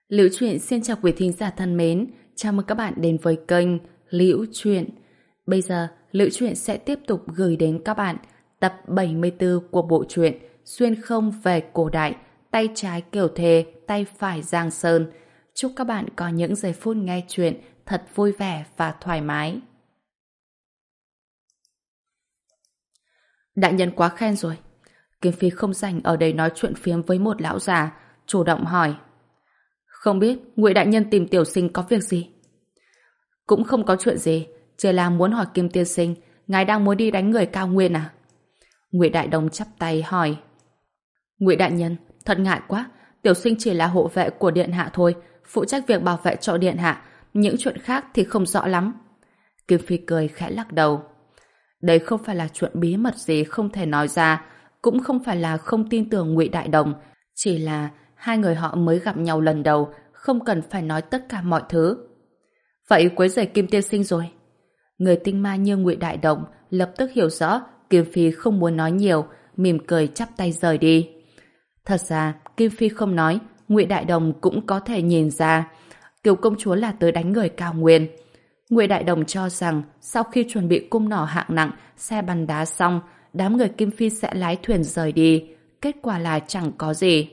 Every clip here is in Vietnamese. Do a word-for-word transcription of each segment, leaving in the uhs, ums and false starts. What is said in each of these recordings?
Liễu Chuyện xin chào quý thính giả thân mến, chào mừng các bạn đến với kênh Liễu Chuyện. Bây giờ, Liễu Chuyện sẽ tiếp tục gửi đến các bạn tập bảy mươi tư của bộ truyện Xuyên không về cổ đại, tay trái Kiều Thề, tay phải Giang Sơn. Chúc các bạn có những giây phút nghe chuyện thật vui vẻ và thoải mái. Đại nhân quá khen rồi. Kiếm Phi không rảnh ở đây nói chuyện phiếm với một lão già, chủ động hỏi. Không biết Ngụy đại nhân tìm tiểu sinh có việc gì? Cũng không có chuyện gì, chỉ là muốn hỏi Kim tiên sinh, ngài đang muốn đi đánh người Cao Nguyên à? Ngụy đại đồng chắp tay hỏi. Ngụy đại nhân, thật ngại quá, tiểu sinh chỉ là hộ vệ của điện hạ thôi, phụ trách việc bảo vệ cho điện hạ, những chuyện khác thì không rõ lắm. Kim Phi cười khẽ lắc đầu. Đây không phải là chuyện bí mật gì không thể nói ra, cũng không phải là không tin tưởng Ngụy đại đồng, chỉ là hai người họ mới gặp nhau lần đầu, không cần phải nói tất cả mọi thứ. Vậy quấy rầy Kim tiên sinh rồi. Người tinh ma như Ngụy đại đồng lập tức hiểu rõ Kim Phi không muốn nói nhiều, mỉm cười chắp tay rời đi. Thật ra Kim Phi không nói, Ngụy đại đồng cũng có thể nhìn ra Kiều công chúa là tới đánh người Cao Nguyên. Ngụy đại đồng cho rằng sau khi chuẩn bị cung nỏ hạng nặng, xe bắn đá xong, đám người Kim Phi sẽ lái thuyền rời đi. Kết quả là chẳng có gì.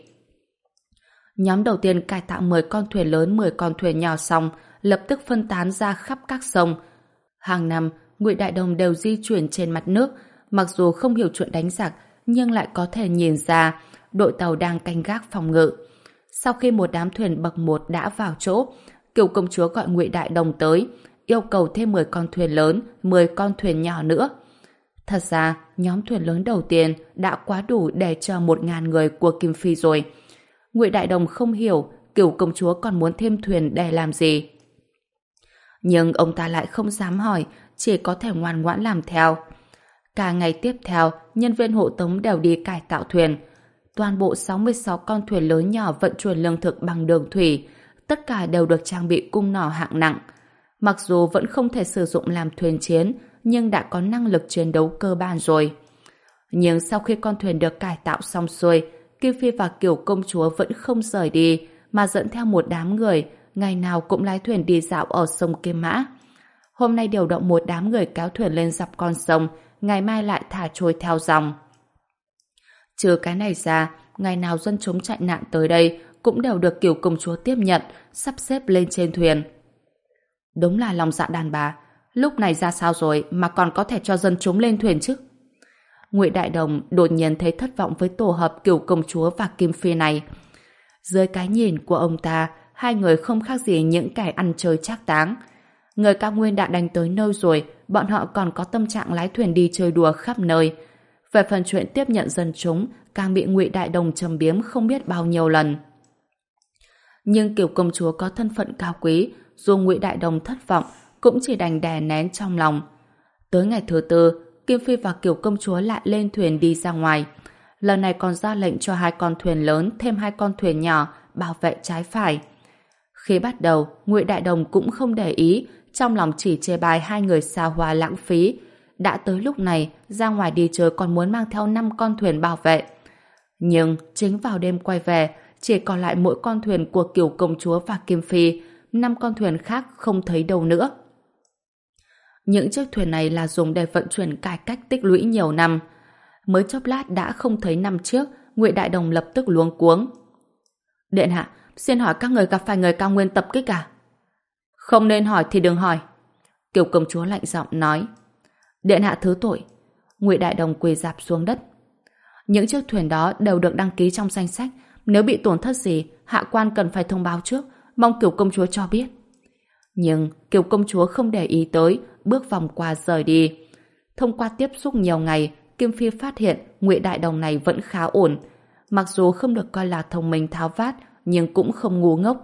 Nhóm đầu tiên cải tạo mười con thuyền lớn, mười con thuyền nhỏ xong, lập tức phân tán ra khắp các sông. Hàng năm, Ngụy đại đồng đều di chuyển trên mặt nước, mặc dù không hiểu chuyện đánh giặc, nhưng lại có thể nhìn ra đội tàu đang canh gác phòng ngự. Sau khi một đám thuyền bậc một đã vào chỗ, Kiều công chúa gọi Ngụy đại đồng tới, yêu cầu thêm mười con thuyền lớn, mười con thuyền nhỏ nữa. Thật ra, nhóm thuyền lớn đầu tiên đã quá đủ để chờ một ngàn người của Kim Phi rồi. Ngụy đại đồng không hiểu Kiều công chúa còn muốn thêm thuyền để làm gì. Nhưng ông ta lại không dám hỏi, chỉ có thể ngoan ngoãn làm theo. Cả ngày tiếp theo, nhân viên hộ tống đều đi cải tạo thuyền. Toàn bộ sáu mươi sáu con thuyền lớn nhỏ vận chuyển lương thực bằng đường thủy, tất cả đều được trang bị cung nỏ hạng nặng. Mặc dù vẫn không thể sử dụng làm thuyền chiến, nhưng đã có năng lực chiến đấu cơ bản rồi. Nhưng sau khi con thuyền được cải tạo xong xuôi, Kim Phi và Kiều công chúa vẫn không rời đi, mà dẫn theo một đám người, ngày nào cũng lái thuyền đi dạo ở sông Kim Mã. Hôm nay điều động một đám người kéo thuyền lên dọc con sông, ngày mai lại thả trôi theo dòng. Trừ cái này ra, ngày nào dân chúng chạy nạn tới đây cũng đều được Kiều công chúa tiếp nhận, sắp xếp lên trên thuyền. Đúng là lòng dạ đàn bà, lúc này ra sao rồi mà còn có thể cho dân chúng lên thuyền chứ? Ngụy đại đồng đột nhiên thấy thất vọng với tổ hợp Kiều công chúa và Kim Phi này. Dưới cái nhìn của ông ta, hai người không khác gì những kẻ ăn chơi trác táng. Người Cao Nguyên đã đánh tới nơi rồi, bọn họ còn có tâm trạng lái thuyền đi chơi đùa khắp nơi. Về phần chuyện tiếp nhận dân chúng, càng bị Ngụy đại đồng châm biếm không biết bao nhiêu lần. Nhưng Kiều công chúa có thân phận cao quý, dù Ngụy đại đồng thất vọng, cũng chỉ đành đè nén trong lòng. Tới ngày thứ tư, Kim Phi và Kiều công chúa lại lên thuyền đi ra ngoài. Lần này còn ra lệnh cho hai con thuyền lớn thêm hai con thuyền nhỏ bảo vệ trái phải. Khi bắt đầu, Ngụy đại đồng cũng không để ý, trong lòng chỉ chê bai hai người xa hoa lãng phí. Đã tới lúc này, ra ngoài đi chơi còn muốn mang theo năm con thuyền bảo vệ. Nhưng chính vào đêm quay về, chỉ còn lại mỗi con thuyền của Kiều công chúa và Kim Phi, năm con thuyền khác không thấy đâu nữa. Những chiếc thuyền này là dùng để vận chuyển cải cách tích lũy nhiều năm. Mới chốc lát đã không thấy năm chiếc, Ngụy đại đồng lập tức luống cuống. Điện hạ, xin hỏi các người gặp phải người Cao Nguyên tập kích à? Không nên hỏi thì đừng hỏi. Kiều công chúa lạnh giọng nói. Điện hạ thứ tội. Ngụy đại đồng quỳ rạp xuống đất. Những chiếc thuyền đó đều được đăng ký trong danh sách, nếu bị tổn thất gì, hạ quan cần phải thông báo trước, mong Kiều công chúa cho biết. Nhưng Kiều công chúa không để ý tới, bước vòng qua rời đi. Thông qua tiếp xúc nhiều ngày, Kim Phi phát hiện Ngụy đại đồng này vẫn khá ổn. Mặc dù không được coi là thông minh tháo vát, nhưng cũng không ngu ngốc.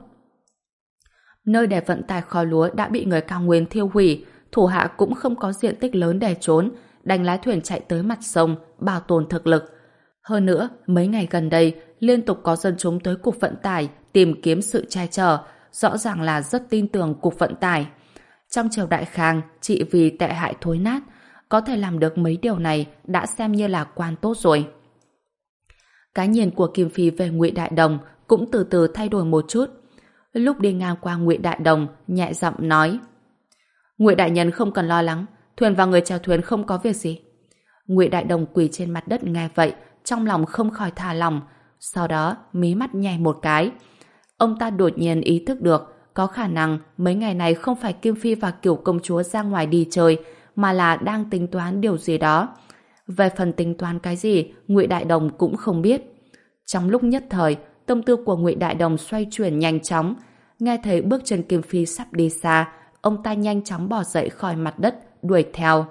Nơi để vận tải kho lúa đã bị người Cao Nguyên thiêu hủy, thủ hạ cũng không có diện tích lớn để trốn, đành lái thuyền chạy tới mặt sông, bảo tồn thực lực. Hơn nữa, mấy ngày gần đây, liên tục có dân chúng tới cục vận tải tìm kiếm sự che chở, rõ ràng là rất tin tưởng cục vận tải. Trong triều đại Khang, chỉ vì tệ hại thối nát, có thể làm được mấy điều này đã xem như là quan tốt rồi. Cái nhìn của Kim Phi về Ngụy đại đồng cũng từ từ thay đổi một chút. Lúc đi ngang qua Ngụy Đại Đồng, nhẹ giọng nói: Ngụy đại nhân không cần lo lắng, thuyền và người chèo thuyền không có việc gì. Ngụy Đại Đồng quỳ trên mặt đất nghe vậy, trong lòng không khỏi thả lòng, sau đó mí mắt nhảy một cái. Ông ta đột nhiên ý thức được, có khả năng mấy ngày này không phải Kim Phi và Cửu công chúa ra ngoài đi chơi, mà là đang tính toán điều gì đó. Về phần tính toán cái gì, Ngụy Đại Đồng cũng không biết. Trong lúc nhất thời, tâm tư của Ngụy Đại Đồng xoay chuyển nhanh chóng. Nghe thấy bước chân Kim Phi sắp đi xa, ông ta nhanh chóng bò dậy khỏi mặt đất, đuổi theo.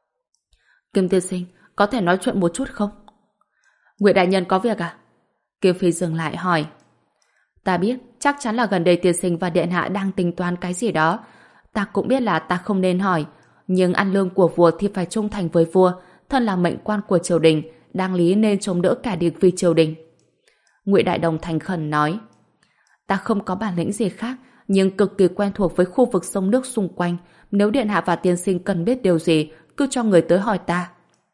Kim tiên sinh, có thể nói chuyện một chút không? Ngụy đại nhân có việc à? Kim Phi dừng lại hỏi. Ta biết, chắc chắn là gần đây tiên sinh và điện hạ đang tính toán cái gì đó. Ta cũng biết là ta không nên hỏi, nhưng ăn lương của vua thì phải trung thành với vua, thân là mệnh quan của triều đình, đáng lý nên chống đỡ cả địch vì triều đình. Ngụy Đại Đồng thành khẩn nói. Ta không có bản lĩnh gì khác, nhưng cực kỳ quen thuộc với khu vực sông nước xung quanh. Nếu điện hạ và tiên sinh cần biết điều gì, cứ cho người tới hỏi ta.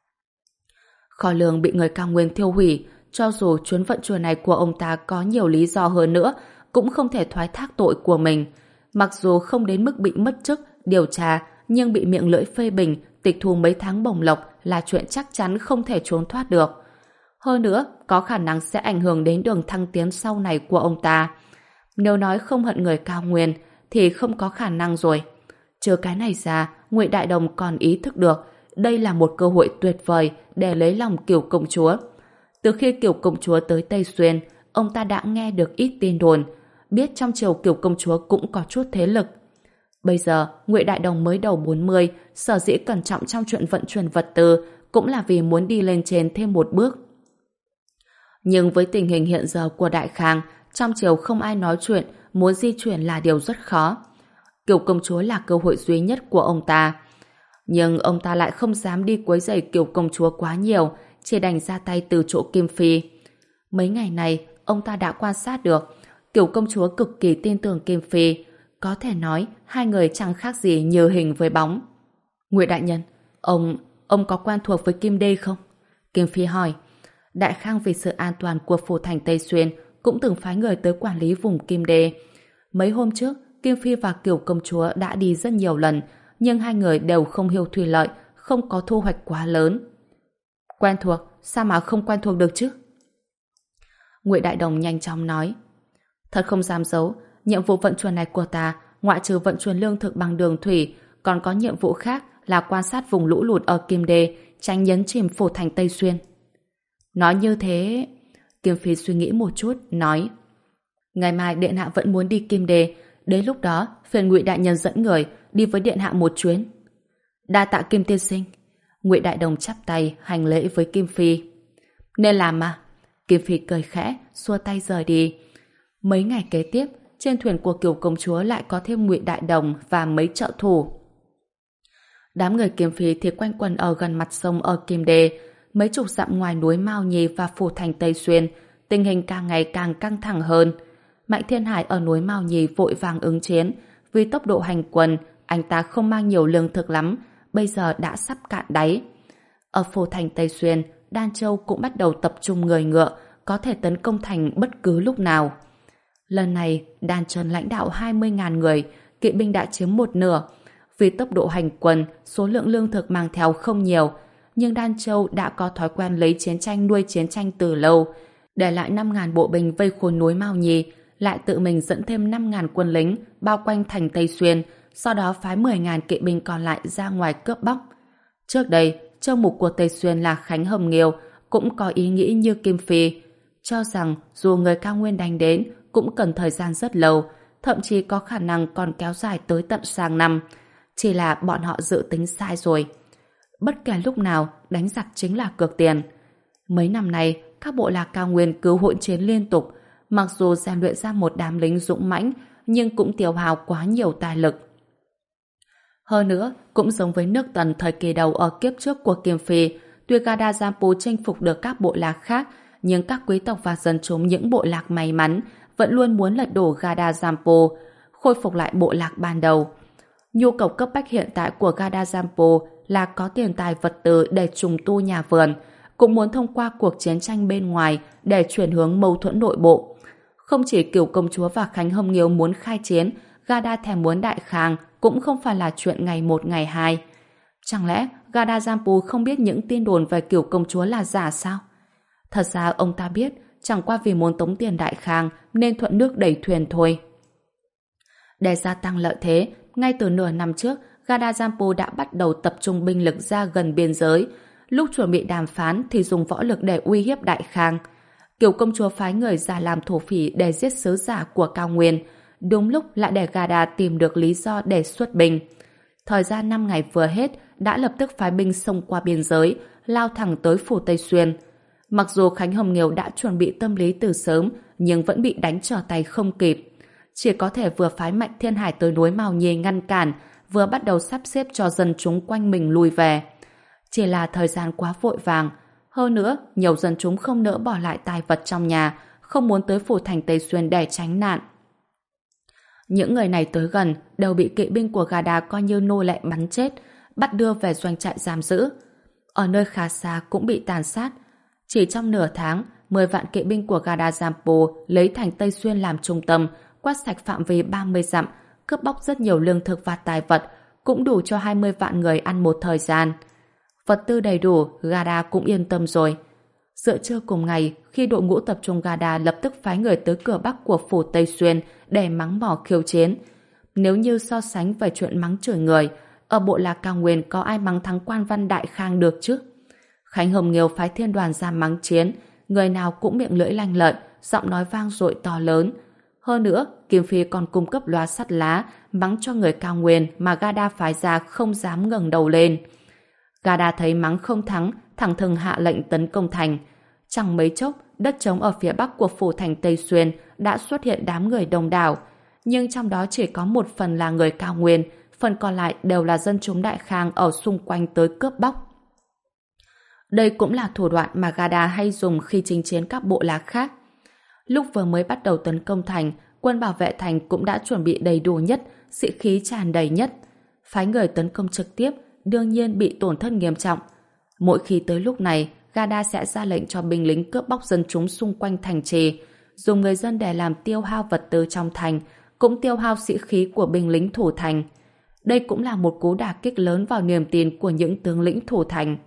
Kho lương bị người Cao Nguyên thiêu hủy, cho dù chuyến vận chuyển này của ông ta có nhiều lý do hơn nữa, cũng không thể thoái thác tội của mình. Mặc dù không đến mức bị mất chức, điều tra, nhưng bị miệng lưỡi phê bình, tịch thu mấy tháng bổng lộc là chuyện chắc chắn không thể trốn thoát được. Hơn nữa, có khả năng sẽ ảnh hưởng đến đường thăng tiến sau này của ông ta. Nếu nói không hận người Cao Nguyên, thì không có khả năng rồi. Trừ cái này ra, Ngụy Đại Đồng còn ý thức được đây là một cơ hội tuyệt vời để lấy lòng Cửu công chúa. Từ khi Cửu công chúa tới Tây Xuyên, ông ta đã nghe được ít tin đồn, biết trong triều Cửu công chúa cũng có chút thế lực. Bây giờ, Ngụy Đại Đồng mới đầu bốn mươi, sở dĩ cẩn trọng trong chuyện vận chuyển vật tư cũng là vì muốn đi lên trên thêm một bước. Nhưng với tình hình hiện giờ của Đại Khang, trong triều không ai nói chuyện, muốn di chuyển là điều rất khó. Cửu công chúa là cơ hội duy nhất của ông ta. Nhưng ông ta lại không dám đi quấy rầy Cửu công chúa quá nhiều, chỉ đành ra tay từ chỗ Kim Phi. Mấy ngày này, ông ta đã quan sát được, Cửu công chúa cực kỳ tin tưởng Kim Phi. Có thể nói, hai người chẳng khác gì như hình với bóng. Ngụy đại nhân, ông, ông có quen thuộc với Kim Đê không? Kim Phi hỏi. Đại Khang vì sự an toàn của phủ thành Tây Xuyên cũng từng phái người tới quản lý vùng Kim Đê. Mấy hôm trước, Kim Phi và Cửu công chúa đã đi rất nhiều lần, nhưng hai người đều không hiếu thủy lợi, không có thu hoạch quá lớn. Quen thuộc, sao mà không quen thuộc được chứ? Ngụy Đại Đồng nhanh chóng nói. Thật không dám giấu, nhiệm vụ vận chuyển này của ta, ngoại trừ vận chuyển lương thực bằng đường thủy, còn có nhiệm vụ khác là quan sát vùng lũ lụt ở Kim Đê, tránh nhấn chìm phủ thành Tây Xuyên. Nói như thế... Kim Phi suy nghĩ một chút, nói. Ngày mai điện hạ vẫn muốn đi Kim Đê, đến lúc đó phiền Ngụy đại nhân dẫn người đi với điện hạ một chuyến. Đa tạ Kim tiên sinh. Ngụy Đại Đồng chắp tay hành lễ với Kim Phi. Nên làm mà. Kim Phi cười khẽ, xua tay rời đi. Mấy ngày kế tiếp, trên thuyền của Cửu công chúa lại có thêm Ngụy Đại Đồng và mấy trợ thủ. Đám người Kim Phi thì quanh quẩn ở gần mặt sông ở Kim Đê, mấy chục dặm ngoài núi Mao Nhi và phủ thành Tây Xuyên, tình hình càng ngày càng căng thẳng hơn. Mạnh Thiên Hải ở núi Mao Nhi vội vàng ứng chiến, vì tốc độ hành quân, anh ta không mang nhiều lương thực lắm, bây giờ đã sắp cạn đáy. Ở phủ thành Tây Xuyên, Đan Châu cũng bắt đầu tập trung người ngựa, có thể tấn công thành bất cứ lúc nào. Lần này, Đan Trần lãnh đạo hai mươi nghìn người, kỵ binh đã chiếm một nửa. Vì tốc độ hành quân, số lượng lương thực mang theo không nhiều, nhưng Đan Châu đã có thói quen lấy chiến tranh nuôi chiến tranh từ lâu. Để lại năm nghìn bộ binh vây khốn núi Mao Nhi, lại tự mình dẫn thêm năm nghìn quân lính bao quanh thành Tây Xuyên, sau đó phái mười nghìn kỵ binh còn lại ra ngoài cướp bóc. Trước đây, châu mục của Tây Xuyên là Khánh Hồng Nghiêu cũng có ý nghĩ như Kim Phi, cho rằng dù người Cao Nguyên đánh đến cũng cần thời gian rất lâu, thậm chí có khả năng còn kéo dài tới tận sang năm. Chỉ là bọn họ dự tính sai rồi. Bất kể lúc nào, đánh giặc chính là cược tiền. Mấy năm nay, các bộ lạc Cao Nguyên cứ hỗn chiến liên tục, mặc dù rèn luyện ra một đám lính dũng mãnh, nhưng cũng tiêu hao quá nhiều tài lực. Hơn nữa, cũng giống với nước Tần thời kỳ đầu ở kiếp trước của Kim Phi, tuy Gada Jampu chinh phục được các bộ lạc khác, nhưng các quý tộc và dân chúng những bộ lạc may mắn vẫn luôn muốn lật đổ Gada Jampu, khôi phục lại bộ lạc ban đầu. Nhu cầu cấp bách hiện tại của Gada Jampu là có tiền tài vật tư để trùng tu nhà vườn, cũng muốn thông qua cuộc chiến tranh bên ngoài để chuyển hướng mâu thuẫn nội bộ. Không chỉ Cửu công chúa và Khánh Hồng Nghiêu muốn khai chiến, Gada thèm muốn Đại Khang cũng không phải là chuyện ngày một ngày hai. Chẳng lẽ Gada Jampu không biết những tin đồn về Cửu công chúa là giả sao? Thật ra ông ta biết, chẳng qua vì muốn tống tiền Đại Khang nên thuận nước đẩy thuyền thôi. Để gia tăng lợi thế, ngay từ nửa năm trước, Gada Jampu đã bắt đầu tập trung binh lực ra gần biên giới. Lúc chuẩn bị đàm phán thì dùng võ lực để uy hiếp Đại Khang. Cửu công chúa phái người ra làm thổ phỉ để giết sứ giả của Cao Nguyên. Đúng lúc lại để Gada tìm được lý do để xuất binh. Thời gian năm ngày vừa hết, đã lập tức phái binh xông qua biên giới, lao thẳng tới phủ Tây Xuyên. Mặc dù Khánh Hồng Nghiêu đã chuẩn bị tâm lý từ sớm, nhưng vẫn bị đánh trở tay không kịp. Chỉ có thể vừa phái Mạnh Thiên Hải tới núi Mao Nhi ngăn cản, vừa bắt đầu sắp xếp cho dân chúng quanh mình lui về. Chỉ là thời gian quá vội vàng. Hơn nữa, nhiều dân chúng không nỡ bỏ lại tài vật trong nhà, không muốn tới phủ thành Tây Xuyên để tránh nạn. Những người này tới gần đều bị kỵ binh của Gada coi như nô lệ bắn chết, bắt đưa về doanh trại giam giữ. Ở nơi khá xa cũng bị tàn sát. Chỉ trong nửa tháng, mười vạn kỵ binh của Gada Jampu lấy thành Tây Xuyên làm trung tâm, quét sạch phạm vi ba mươi dặm, cướp bóc rất nhiều lương thực và tài vật, cũng đủ cho hai mươi vạn người ăn một thời gian. Vật tư đầy đủ, Gada cũng yên tâm rồi. Giữa trưa cùng ngày, khi đội ngũ tập trung Gada lập tức phái người tới cửa bắc của phủ Tây Xuyên để mắng mỏ khiêu chiến. Nếu như so sánh về chuyện mắng chửi người, ở bộ lạc Cao Nguyên có ai mắng thắng quan văn Đại Khang được chứ? Khánh Hồng Nghiêu phái thiên đoàn ra mắng chiến, người nào cũng miệng lưỡi lanh lợi, giọng nói vang dội to lớn. Hơn nữa, Kim Phi còn cung cấp loa sắt lá mắng cho người Cao Nguyên mà Gada phái ra không dám ngẩng đầu lên. Gada thấy mắng không thắng, thẳng thừng hạ lệnh tấn công thành. Chẳng mấy chốc, đất trống ở phía bắc của phủ thành Tây Xuyên đã xuất hiện đám người đông đảo, nhưng trong đó chỉ có một phần là người Cao Nguyên, phần còn lại đều là dân chúng Đại Khang ở xung quanh tới cướp bóc. Đây cũng là thủ đoạn mà Gada hay dùng khi chinh chiến các bộ lạc khác. Lúc vừa mới bắt đầu tấn công thành, quân bảo vệ thành cũng đã chuẩn bị đầy đủ nhất, sĩ khí tràn đầy nhất. Phái người tấn công trực tiếp, đương nhiên bị tổn thất nghiêm trọng. Mỗi khi tới lúc này, Gada sẽ ra lệnh cho binh lính cướp bóc dân chúng xung quanh thành trì, dùng người dân để làm tiêu hao vật tư trong thành, cũng tiêu hao sĩ khí của binh lính thủ thành. Đây cũng là một cú đả kích lớn vào niềm tin của những tướng lĩnh thủ thành.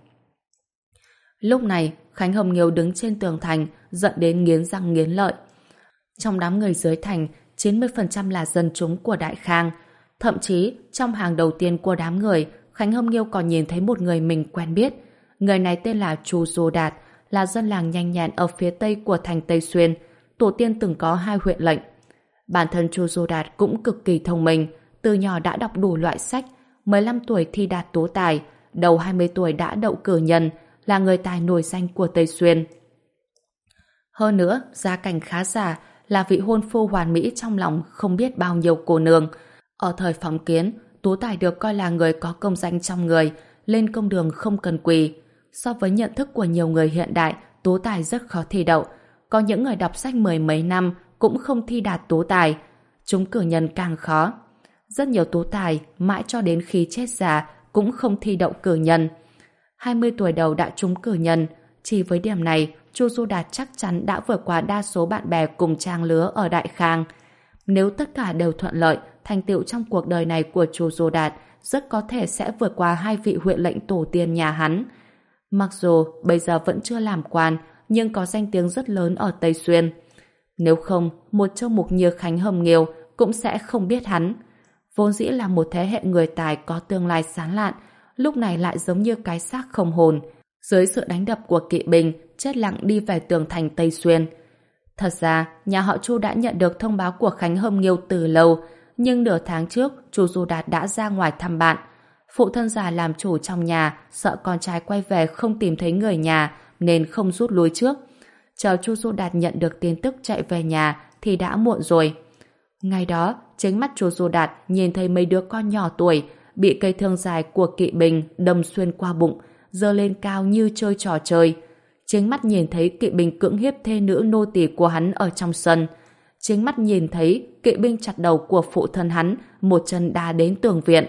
Lúc này, Khánh Hồng Nghiêu đứng trên tường thành, giận đến nghiến răng nghiến lợi. Trong đám người dưới thành, chín mươi phần trăm là dân chúng của Đại Khang. Thậm chí, trong hàng đầu tiên của đám người, Khánh Hồng Nghiêu còn nhìn thấy một người mình quen biết. Người này tên là Chu Du Đạt, là dân làng nhanh nhẹn ở phía tây của thành Tây Xuyên. Tổ tiên từng có hai huyện lệnh. Bản thân Chu Du Đạt cũng cực kỳ thông minh, từ nhỏ đã đọc đủ loại sách, mười lăm tuổi thi đạt tú tài, đầu hai mươi tuổi đã đậu cử nhân, là người tài nổi danh của Tây Xuyên. Hơn nữa, gia cảnh khá giả, là vị hôn phu hoàn mỹ trong lòng không biết bao nhiêu cô nương. Ở thời phong kiến, Tú Tài được coi là người có công danh trong người, lên công đường không cần quỳ. So với nhận thức của nhiều người hiện đại, Tú Tài rất khó thi đậu. Có những người đọc sách mười mấy năm cũng không thi đạt Tú Tài. Trúng cử nhân càng khó. Rất nhiều Tú Tài mãi cho đến khi chết già cũng không thi đậu cử nhân. hai mươi tuổi đầu đã trúng cử nhân. Chỉ với điểm này, Chu Du Đạt chắc chắn đã vượt qua đa số bạn bè cùng trang lứa ở Đại Khang. Nếu tất cả đều thuận lợi, thành tựu trong cuộc đời này của Chu Du Đạt rất có thể sẽ vượt qua hai vị huyện lệnh tổ tiên nhà hắn. Mặc dù bây giờ vẫn chưa làm quan, nhưng có danh tiếng rất lớn ở Tây Xuyên. Nếu không, một châu mục như Khánh Hồng Nghiêu cũng sẽ không biết hắn. Vốn dĩ là một thế hệ người tài có tương lai sáng lạn, lúc này lại giống như cái xác không hồn. Dưới sự đánh đập của kỵ binh, chết lặng đi về tường thành Tây Xuyên. Thật ra, nhà họ Chu đã nhận được thông báo của Khánh Hồng Nghiêu từ lâu, nhưng nửa tháng trước, Chu Du Đạt đã ra ngoài thăm bạn. Phụ thân già làm chủ trong nhà, sợ con trai quay về không tìm thấy người nhà, nên không rút lui trước. Chờ Chu Du Đạt nhận được tin tức chạy về nhà thì đã muộn rồi. Ngày đó, chính mắt Chu Du Đạt nhìn thấy mấy đứa con nhỏ tuổi bị cây thương dài của kỵ binh đâm xuyên qua bụng, giơ lên cao như chơi trò chơi. Chính mắt nhìn thấy kỵ binh cưỡng hiếp thê nữ nô tỳ của hắn ở trong sân. Chính mắt nhìn thấy kỵ binh chặt đầu của phụ thân hắn, một chân đá đến tường viện.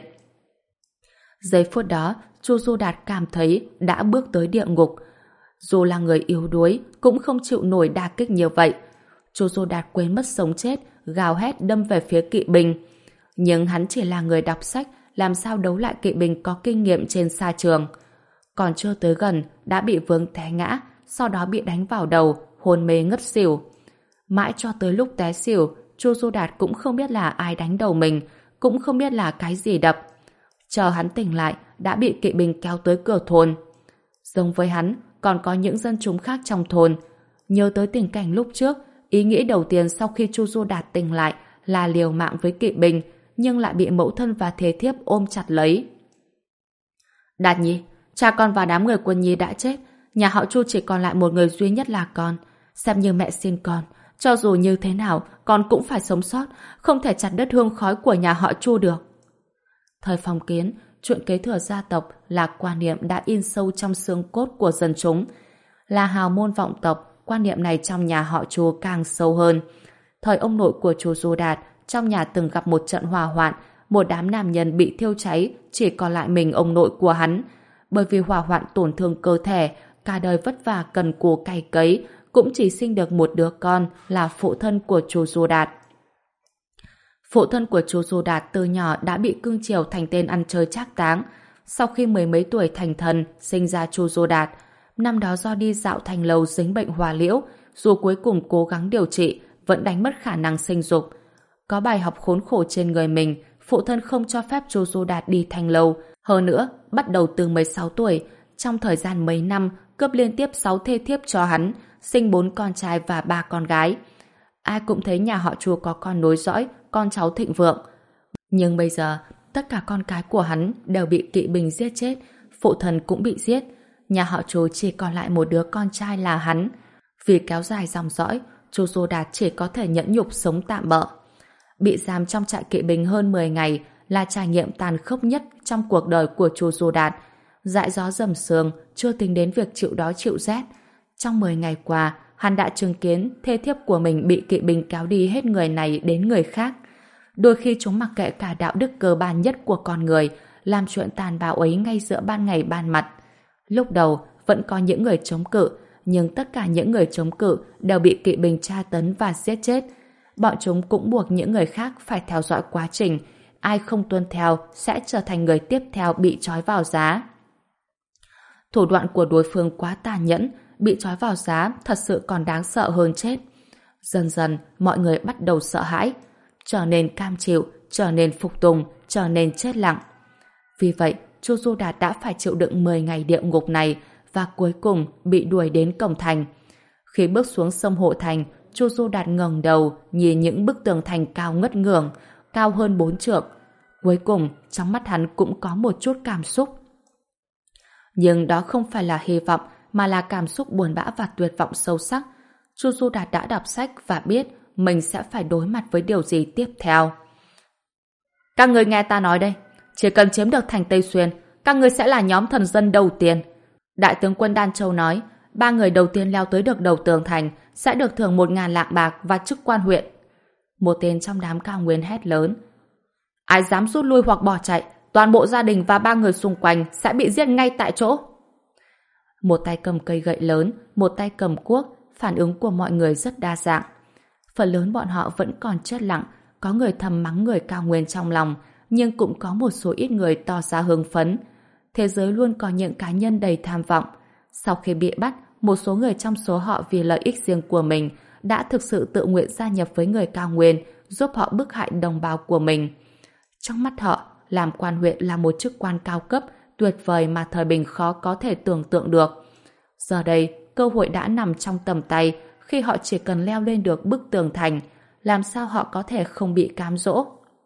Giây phút đó, Chu Du Đạt cảm thấy đã bước tới địa ngục. Dù là người yếu đuối, cũng không chịu nổi đả kích như vậy. Chu Du Đạt quên mất sống chết, gào hét đâm về phía kỵ binh. Nhưng hắn chỉ là người đọc sách, làm sao đấu lại kỵ binh có kinh nghiệm trên sa trường. Còn chưa tới gần, đã bị vướng té ngã, sau đó bị đánh vào đầu, hôn mê ngất xỉu. Mãi cho tới lúc té xỉu, Chu Du Đạt cũng không biết là ai đánh đầu mình, cũng không biết là cái gì đập. Chờ hắn tỉnh lại, đã bị kỵ binh kéo tới cửa thôn. Giống với hắn, còn có những dân chúng khác trong thôn. Nhớ tới tình cảnh lúc trước, ý nghĩ đầu tiên sau khi Chu Du Đạt tỉnh lại là liều mạng với kỵ binh, nhưng lại bị mẫu thân và thế thiếp ôm chặt lấy. Đạt Nhi, cha con và đám người Quân Nhi đã chết, nhà họ Chu chỉ còn lại một người duy nhất là con. Xem như mẹ xin con, cho dù như thế nào, con cũng phải sống sót, không thể chặt đứt hương khói của nhà họ Chu được. Thời phong kiến, chuyện kế thừa gia tộc là quan niệm đã in sâu trong xương cốt của dân chúng. Là hào môn vọng tộc, quan niệm này trong nhà họ Chu càng sâu hơn. Thời ông nội của Chu Du Đạt, trong nhà từng gặp một trận hỏa hoạn, một đám nam nhân bị thiêu cháy, chỉ còn lại mình ông nội của hắn. Bởi vì hỏa hoạn tổn thương cơ thể, cả đời vất vả cần cù cày cấy, cũng chỉ sinh được một đứa con là phụ thân của Chu Du Đạt. Phụ thân của Chu Du Đạt từ nhỏ đã bị cưng chiều thành tên ăn chơi trác táng. Sau khi mười mấy tuổi thành thần, sinh ra Chu Du Đạt. Năm đó do đi dạo thành lầu dính bệnh hoa liễu, dù cuối cùng cố gắng điều trị, vẫn đánh mất khả năng sinh dục. Có bài học khốn khổ trên người mình, phụ thân không cho phép Chu Du Đạt đi thành lầu. Hơn nữa, bắt đầu từ mười sáu tuổi, trong thời gian mấy năm, cướp liên tiếp sáu thê thiếp cho hắn, sinh bốn con trai và ba con gái. Ai cũng thấy nhà họ Chu có con nối dõi, con cháu thịnh vượng. Nhưng bây giờ, tất cả con cái của hắn đều bị kỵ binh giết chết, phụ thân cũng bị giết. Nhà họ Chu chỉ còn lại một đứa con trai là hắn. Vì kéo dài dòng dõi, Chu Du Đạt chỉ có thể nhẫn nhục sống tạm bợ. Bị giam trong trại kỵ binh hơn mười ngày là trải nghiệm tàn khốc nhất trong cuộc đời của Chu Du Đạt. Dại gió dầm sương, chưa tính đến việc chịu đói chịu rét. Trong mười ngày qua, hắn đã chứng kiến thê thiếp của mình bị kỵ binh kéo đi hết người này đến người khác. Đôi khi chúng mặc kệ cả đạo đức cơ bản nhất của con người, làm chuyện tàn bạo ấy ngay giữa ban ngày ban mặt. Lúc đầu, vẫn có những người chống cự, nhưng tất cả những người chống cự đều bị kỵ binh tra tấn và giết chết. Bọn chúng cũng buộc những người khác phải theo dõi quá trình. Ai không tuân theo sẽ trở thành người tiếp theo bị trói vào giá. Thủ đoạn của đối phương quá tàn nhẫn, bị trói vào giá thật sự còn đáng sợ hơn chết. Dần dần, mọi người bắt đầu sợ hãi, trở nên cam chịu, trở nên phục tùng, trở nên chết lặng. Vì vậy, Chu Du Đạt đã phải chịu đựng mười ngày địa ngục này và cuối cùng bị đuổi đến cổng thành. Khi bước xuống sông Hộ Thành, Chu Du Đạt ngẩng đầu nhìn những bức tường thành cao ngất ngưởng, cao hơn bốn trượng. Cuối cùng, trong mắt hắn cũng có một chút cảm xúc. Nhưng đó không phải là hy vọng, mà là cảm xúc buồn bã và tuyệt vọng sâu sắc. Chu Du Đạt đã đọc sách và biết mình sẽ phải đối mặt với điều gì tiếp theo. Các người nghe ta nói đây, chỉ cần chiếm được thành Tây Xuyên, các người sẽ là nhóm thần dân đầu tiên. Đại tướng quân Đan Châu nói, ba người đầu tiên leo tới được đầu tường thành sẽ được thưởng một ngàn lạng bạc và chức quan huyện. Một tên trong đám cao nguyên hét lớn. Ai dám rút lui hoặc bỏ chạy, toàn bộ gia đình và ba người xung quanh sẽ bị giết ngay tại chỗ. Một tay cầm cây gậy lớn, một tay cầm cuốc, phản ứng của mọi người rất đa dạng. Phần lớn bọn họ vẫn còn chết lặng, có người thầm mắng người cao nguyên trong lòng, nhưng cũng có một số ít người tỏ ra hưng phấn. Thế giới luôn có những cá nhân đầy tham vọng. Sau khi bị bắt, một số người trong số họ vì lợi ích riêng của mình đã thực sự tự nguyện gia nhập với người cao nguyên, giúp họ bức hại đồng bào của mình. Trong mắt họ, làm quan huyện là một chức quan cao cấp, tuyệt vời mà thời bình khó có thể tưởng tượng được. Giờ đây, cơ hội đã nằm trong tầm tay khi họ chỉ cần leo lên được bức tường thành, làm sao họ có thể không bị cám dỗ.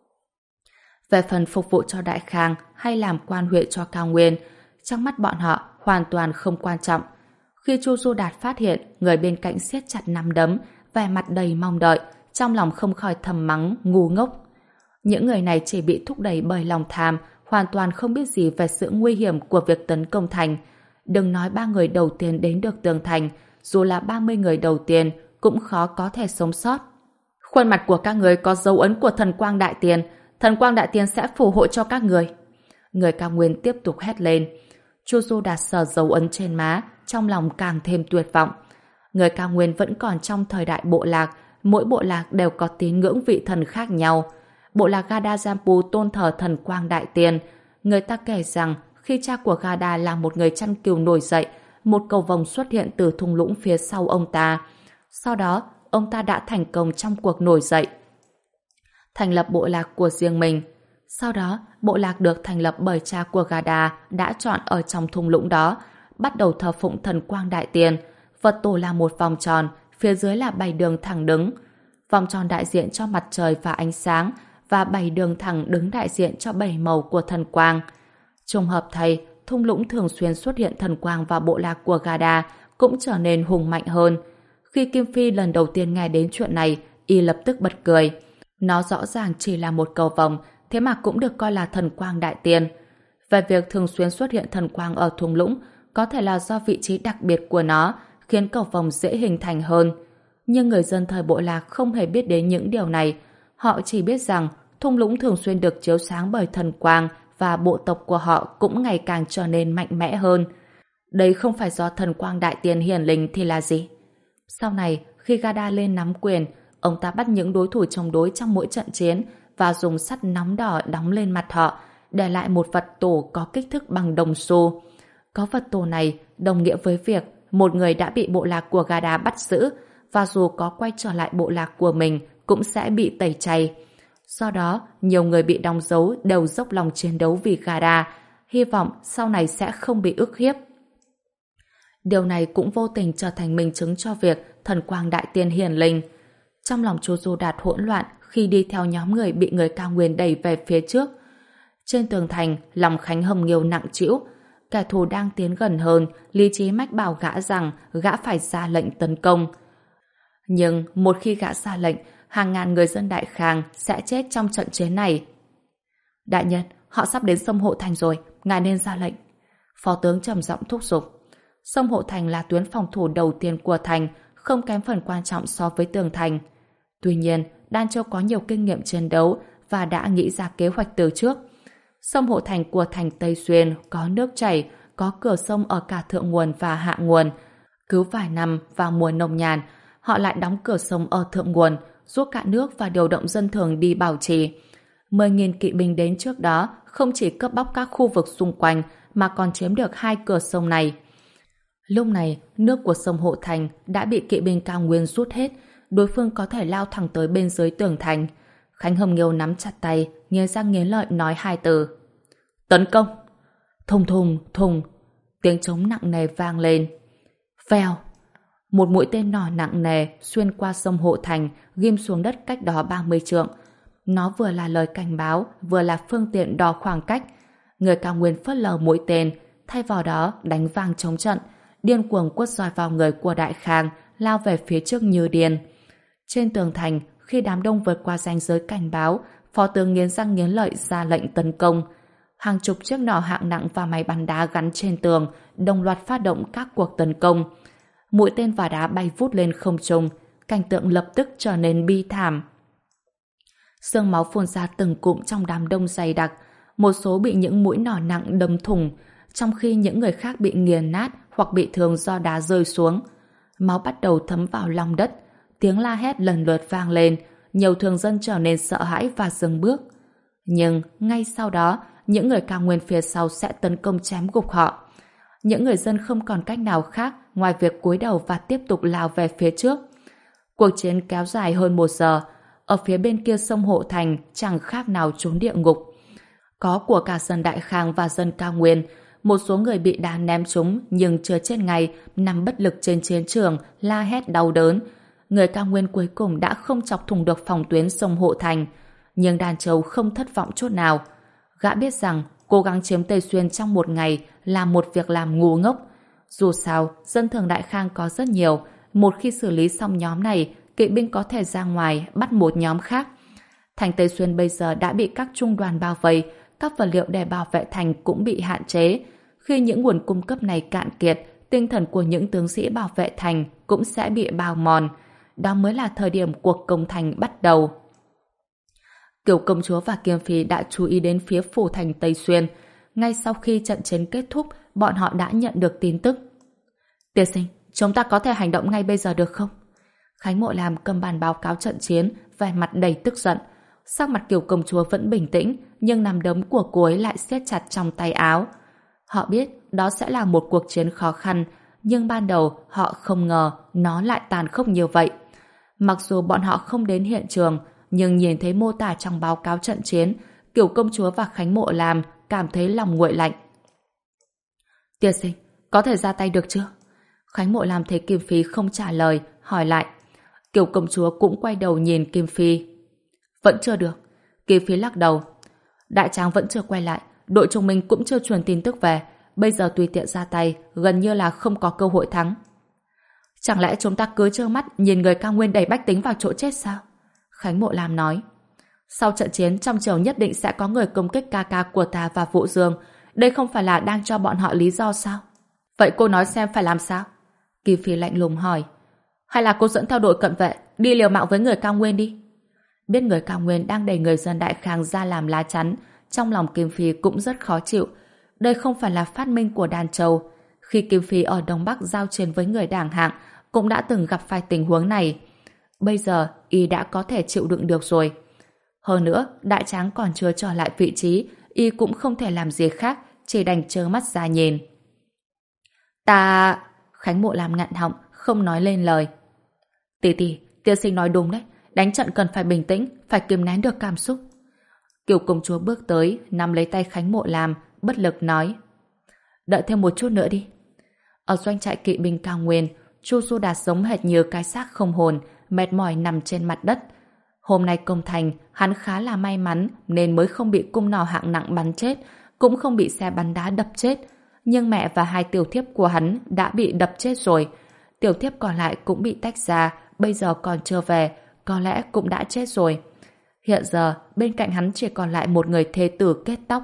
Về phần phục vụ cho Đại Khang hay làm quan huyện cho cao nguyên, trong mắt bọn họ hoàn toàn không quan trọng. Khi Chu Du Đạt phát hiện người bên cạnh siết chặt nắm đấm, vẻ mặt đầy mong đợi, trong lòng không khỏi thầm mắng ngu ngốc. Những người này chỉ bị thúc đẩy bởi lòng tham, hoàn toàn không biết gì về sự nguy hiểm của việc tấn công thành. Đừng nói ba người đầu tiên đến được tường thành, dù là ba mươi người đầu tiên cũng khó có thể sống sót. Khuôn mặt của các người có dấu ấn của thần quang đại tiền, thần quang đại tiền sẽ phù hộ cho các người. Người cao nguyên tiếp tục hét lên. Chu Du Đạt sờ dấu ấn trên má, trong lòng càng thêm tuyệt vọng. Người cao nguyên vẫn còn trong thời đại bộ lạc, mỗi bộ lạc đều có tín ngưỡng vị thần khác nhau. Bộ lạc Gada Jampu tôn thờ thần Quang Đại Tiên. Người ta kể rằng khi cha của Gada là một người chăn cừu nổi dậy, một cầu vồng xuất hiện từ thung lũng phía sau ông ta. Sau đó, ông ta đã thành công trong cuộc nổi dậy, thành lập bộ lạc của riêng mình. Sau đó, bộ lạc được thành lập bởi cha của Gada đã chọn ở trong thung lũng đó, bắt đầu thờ phụng thần Quang Đại Tiên. Phật tổ là một vòng tròn, phía dưới là bảy đường thẳng đứng. Vòng tròn đại diện cho mặt trời và ánh sáng, và bảy đường thẳng đứng đại diện cho bảy màu của thần Quang. Trùng hợp thầy, thung lũng thường xuyên xuất hiện thần Quang và bộ lạc của Gada cũng trở nên hùng mạnh hơn. Khi Kim Phi lần đầu tiên nghe đến chuyện này, y lập tức bật cười. Nó rõ ràng chỉ là một cầu vồng, thế mà cũng được coi là thần Quang Đại Tiên. Về việc thường xuyên xuất hiện thần Quang ở thung lũng, có thể là do vị trí đặc biệt của nó, khiến cầu vồng dễ hình thành hơn. Nhưng người dân thời bộ lạc không hề biết đến những điều này. Họ chỉ biết rằng thung lũng thường xuyên được chiếu sáng bởi thần Quang và bộ tộc của họ cũng ngày càng trở nên mạnh mẽ hơn. Đấy không phải do thần Quang Đại Tiên hiển linh thì là gì? Sau này, khi Gada lên nắm quyền, ông ta bắt những đối thủ chống đối trong mỗi trận chiến và dùng sắt nóng đỏ đóng lên mặt họ, để lại một vật tổ có kích thước bằng đồng xu. Có vật tổ này đồng nghĩa với việc một người đã bị bộ lạc của Gada bắt giữ, và dù có quay trở lại bộ lạc của mình cũng sẽ bị tẩy chay. Do đó, nhiều người bị đóng dấu đều dốc lòng chiến đấu vì Gada, hy vọng sau này sẽ không bị ức hiếp. Điều này cũng vô tình trở thành minh chứng cho việc thần Quang Đại Tiên hiển linh. Trong lòng Chu Du Đạt hỗn loạn khi đi theo nhóm người bị người cao nguyên đẩy về phía trước. Trên tường thành, lòng Khánh Hồng Nghiêu nặng trĩu. Kẻ thù đang tiến gần hơn, lý trí mách bảo gã rằng gã phải ra lệnh tấn công. Nhưng một khi gã ra lệnh, hàng ngàn người dân Đại Khang sẽ chết trong trận chiến này. Đại nhân, họ sắp đến sông Hộ Thành rồi, ngài nên ra lệnh. Phó tướng trầm giọng thúc giục. Sông Hộ Thành là tuyến phòng thủ đầu tiên của thành, không kém phần quan trọng so với tường thành. Tuy nhiên, Đan Châu có nhiều kinh nghiệm chiến đấu và đã nghĩ ra kế hoạch từ trước. Sông Hộ Thành của thành Tây Xuyên có nước chảy, có cửa sông ở cả thượng nguồn và hạ nguồn. Cứ vài năm vào mùa nông nhàn, họ lại đóng cửa sông ở thượng nguồn, rút cạn nước và điều động dân thường đi bảo trì. mười nghìn kỵ binh đến trước đó không chỉ cướp bóc các khu vực xung quanh mà còn chiếm được hai cửa sông này. Lúc này, nước của sông Hộ Thành đã bị kỵ binh cao nguyên rút hết, đối phương có thể lao thẳng tới bên dưới tường thành. Khánh Hồng Nghiêu nắm chặt tay, nghiến răng nghiến lợi nói hai từ. Tấn công! Thùng thùng thùng! Tiếng trống nặng nề vang lên. Vèo! Một mũi tên nỏ nặng nề xuyên qua sông Hộ Thành, ghim xuống đất cách đó ba mươi trượng. Nó vừa là lời cảnh báo, vừa là phương tiện đo khoảng cách. Người cao nguyên phớt lờ mũi tên, thay vào đó đánh vang chống trận, điên cuồng quất roi vào người của Đại Khang, lao về phía trước như điên. Trên tường thành, khi đám đông vượt qua ranh giới cảnh báo, phó tướng nghiến răng nghiến lợi ra lệnh tấn công. Hàng chục chiếc nỏ hạng nặng và máy bắn đá gắn trên tường đồng loạt phát động các cuộc tấn công. Mũi tên và đá bay vút lên không trung, cảnh tượng lập tức trở nên bi thảm. Sương máu phun ra từng cụm trong đám đông dày đặc, một số bị những mũi nỏ nặng đâm thủng, trong khi những người khác bị nghiền nát hoặc bị thương do đá rơi xuống. Máu bắt đầu thấm vào lòng đất, tiếng la hét lần lượt vang lên, nhiều thường dân trở nên sợ hãi và dừng bước. Nhưng ngay sau đó, những người cao nguyên phía sau sẽ tấn công chém gục họ. Những người dân không còn cách nào khác ngoài việc cúi đầu và tiếp tục lao về phía trước. Cuộc chiến kéo dài hơn một giờ. Ở phía bên kia sông Hộ Thành chẳng khác nào trốn địa ngục. Có của cả dân Đại Khang và dân cao nguyên. Một số người bị đá ném trúng nhưng chưa chết ngay, nằm bất lực trên chiến trường, la hét đau đớn. Người cao nguyên cuối cùng đã không chọc thủng được phòng tuyến sông Hộ Thành. Nhưng Đan Châu không thất vọng chút nào. Gã biết rằng cố gắng chiếm Tây Xuyên trong một ngày là một việc làm ngu ngốc. Dù sao, dân thường Đại Khang có rất nhiều. Một khi xử lý xong nhóm này, kỵ binh có thể ra ngoài bắt một nhóm khác. Thành Tây Xuyên bây giờ đã bị các trung đoàn bao vây, các vật liệu để bảo vệ thành cũng bị hạn chế. Khi những nguồn cung cấp này cạn kiệt, tinh thần của những tướng sĩ bảo vệ thành cũng sẽ bị bào mòn. Đó mới là thời điểm cuộc công thành bắt đầu. Kiều công chúa và Kiêm Phi đã chú ý đến phía phủ thành Tây Xuyên. Ngay sau khi trận chiến kết thúc, bọn họ đã nhận được tin tức. Tiên sinh, chúng ta có thể hành động ngay bây giờ được không? Khánh Mộ Lam cầm bàn báo cáo trận chiến, vẻ mặt đầy tức giận. Sắc mặt Kiều công chúa vẫn bình tĩnh, nhưng nắm đấm của cô ấy lại siết chặt trong tay áo. Họ biết đó sẽ là một cuộc chiến khó khăn, nhưng ban đầu họ không ngờ nó lại tàn khốc như vậy. Mặc dù bọn họ không đến hiện trường, nhưng nhìn thấy mô tả trong báo cáo trận chiến, Kiều công chúa và Khánh Mộ Lam cảm thấy lòng nguội lạnh. Tiên sinh, có thể ra tay được chưa? Khánh Mộ Lam thấy Kim Phi không trả lời, hỏi lại. Kiều công chúa cũng quay đầu nhìn Kim Phi. Vẫn chưa được. Kim Phi lắc đầu. Đại tráng vẫn chưa quay lại, đội trung minh cũng chưa truyền tin tức về, bây giờ tùy tiện ra tay gần như là không có cơ hội thắng. Chẳng lẽ chúng ta cứ trơ mắt nhìn người cao nguyên đẩy bách tính vào chỗ chết sao? Khánh Mộ Lam nói. Sau trận chiến trong triều nhất định sẽ có người công kích ca ca của ta và Vũ Dương. Đây không phải là đang cho bọn họ lý do sao? Vậy cô nói xem phải làm sao? Kim Phi lạnh lùng hỏi. Hay là cô dẫn theo đội cận vệ đi liều mạng với người cao nguyên đi? Biết người cao nguyên đang đẩy người dân Đại Khang ra làm lá chắn, trong lòng Kim Phi cũng rất khó chịu. Đây không phải là phát minh của Đan Châu. Khi Kim Phi ở Đông Bắc giao chiến với người đảng hạng, cũng đã từng gặp phải tình huống này. Bây giờ, y đã có thể chịu đựng được rồi. Hơn nữa, đại tráng còn chưa trở lại vị trí, y cũng không thể làm gì khác, chỉ đành trơ mắt ra nhìn. Ta... Khánh Mộ Lam ngặn họng, không nói lên lời. Tỷ tỷ, tiên sinh nói đúng đấy. Đánh trận cần phải bình tĩnh, phải kiềm nén được cảm xúc. Kiều công chúa bước tới, nắm lấy tay Khánh Mộ Lam, bất lực nói. Đợi thêm một chút nữa đi. Ở doanh trại kỵ binh cao nguyên, Chu Du Đạt giống hệt như cái xác không hồn, mệt mỏi nằm trên mặt đất. Hôm nay công thành, hắn khá là may mắn nên mới không bị cung nỏ hạng nặng bắn chết, cũng không bị xe bắn đá đập chết. Nhưng mẹ và hai tiểu thiếp của hắn đã bị đập chết rồi. Tiểu thiếp còn lại cũng bị tách ra, bây giờ còn chưa về, có lẽ cũng đã chết rồi. Hiện giờ, bên cạnh hắn chỉ còn lại một người thê tử kết tóc.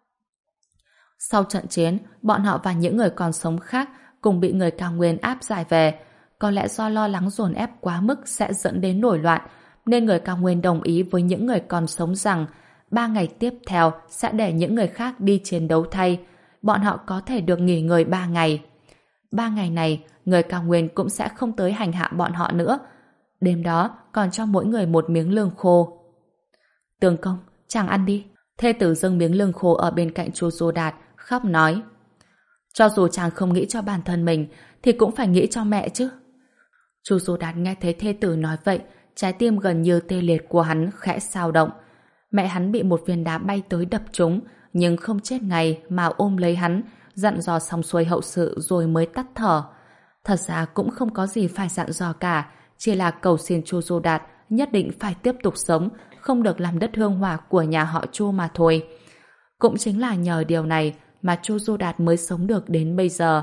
Sau trận chiến, bọn họ và những người còn sống khác cùng bị người cao nguyên áp giải về. Có lẽ do lo lắng dồn ép quá mức sẽ dẫn đến nổi loạn, nên người cao nguyên đồng ý với những người còn sống rằng ba ngày tiếp theo sẽ để những người khác đi chiến đấu thay. Bọn họ có thể được nghỉ ngơi ba ngày. Ba ngày này, người cao nguyên cũng sẽ không tới hành hạ bọn họ nữa. Đêm đó còn cho mỗi người một miếng lương khô. Tướng công, chàng ăn đi. Thê tử dâng miếng lương khô ở bên cạnh Chu Du Đạt, khóc nói. Cho dù chàng không nghĩ cho bản thân mình, thì cũng phải nghĩ cho mẹ chứ. Chu Du Đạt nghe thấy thê tử nói vậy, trái tim gần như tê liệt của hắn khẽ xao động. Mẹ hắn bị một viên đá bay tới đập trúng, nhưng không chết ngay mà ôm lấy hắn, dặn dò xong xuôi hậu sự rồi mới tắt thở. Thật ra cũng không có gì phải dặn dò cả, chỉ là cầu xin Chu Du Đạt nhất định phải tiếp tục sống, không được làm đất hương hỏa của nhà họ Chu mà thôi. Cũng chính là nhờ điều này mà Chu Du Đạt mới sống được đến bây giờ.